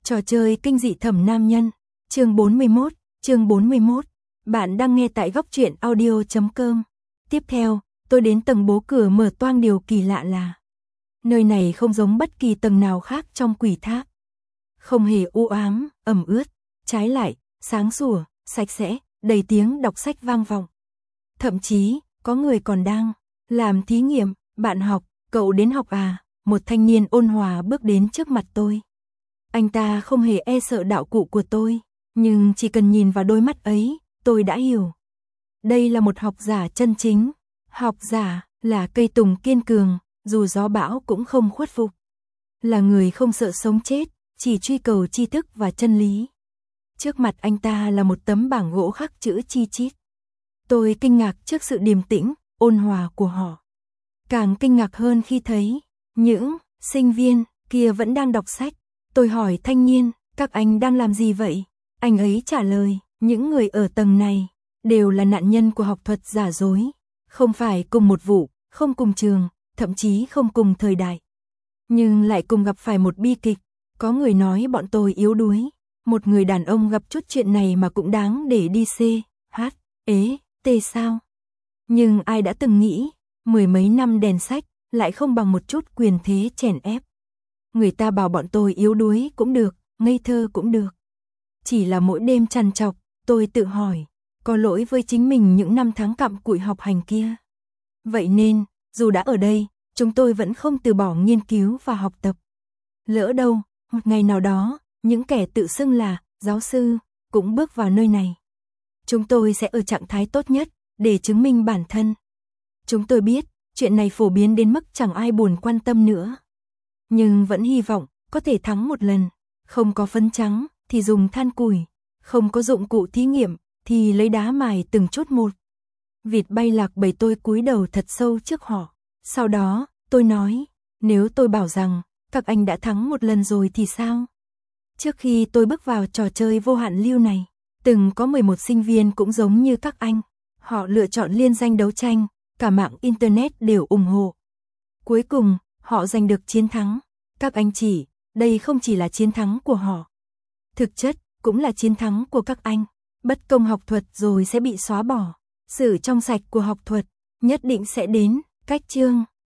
Trò chơi kinh dị thẩm nam nhân, chương 41. Bạn đang nghe tại góc truyện audio.com. Tiếp theo, tôi đến tầng bố cửa mở toang, điều kỳ lạ là nơi này không giống bất kỳ tầng nào khác trong quỷ tháp. Không hề u ám, ẩm ướt, trái lại, sáng sủa, sạch sẽ, đầy tiếng đọc sách vang vọng. Thậm chí, có người còn đang làm thí nghiệm. Bạn học, cậu đến học à? Một thanh niên ôn hòa bước đến trước mặt tôi. Anh ta không hề e sợ đạo cụ của tôi, nhưng chỉ cần nhìn vào đôi mắt ấy, tôi đã hiểu. Đây là một học giả chân chính. Học giả là cây tùng kiên cường, dù gió bão cũng không khuất phục. Là người không sợ sống chết, chỉ truy cầu tri thức và chân lý. Trước mặt anh ta là một tấm bảng gỗ khắc chữ chi chít. Tôi kinh ngạc trước sự điềm tĩnh, ôn hòa của họ. Càng kinh ngạc hơn khi thấy những sinh viên kia vẫn đang đọc sách. Tôi hỏi thanh niên, các anh đang làm gì vậy? Anh ấy trả lời, những người ở tầng này đều là nạn nhân của học thuật giả dối. Không phải cùng một vụ, không cùng trường, thậm chí không cùng thời đại. Nhưng lại cùng gặp phải một bi kịch. Có người nói bọn tôi yếu đuối. Một người đàn ông gặp chút chuyện này mà cũng đáng để đi CHT sao? Nhưng ai đã từng nghĩ, mười mấy năm đèn sách lại không bằng một chút quyền thế chèn ép. Người ta bảo bọn tôi yếu đuối cũng được, ngây thơ cũng được. Chỉ là mỗi đêm trằn trọc, tôi tự hỏi, có lỗi với chính mình những năm tháng cặm cụi học hành kia. Vậy nên, dù đã ở đây, chúng tôi vẫn không từ bỏ nghiên cứu và học tập. Lỡ đâu, một ngày nào đó, những kẻ tự xưng là giáo sư cũng bước vào nơi này. Chúng tôi sẽ ở trạng thái tốt nhất để chứng minh bản thân. Chúng tôi biết, chuyện này phổ biến đến mức chẳng ai buồn quan tâm nữa. Nhưng vẫn hy vọng có thể thắng một lần. Không có phấn trắng thì dùng than củi, không có dụng cụ thí nghiệm thì lấy đá mài từng chút một. Vịt bay lạc bầy, tôi cúi đầu thật sâu trước họ. Sau đó, tôi nói, nếu tôi bảo rằng các anh đã thắng một lần rồi thì sao? Trước khi tôi bước vào trò chơi vô hạn lưu này, từng có 11 sinh viên cũng giống như các anh. Họ lựa chọn liên danh đấu tranh, cả mạng Internet đều ủng hộ. Cuối cùng, họ giành được chiến thắng. Các anh chị, đây không chỉ là chiến thắng của họ. Thực chất, cũng là chiến thắng của các anh. Bất công học thuật rồi sẽ bị xóa bỏ. Sự trong sạch của học thuật, nhất định sẽ đến. Cách chương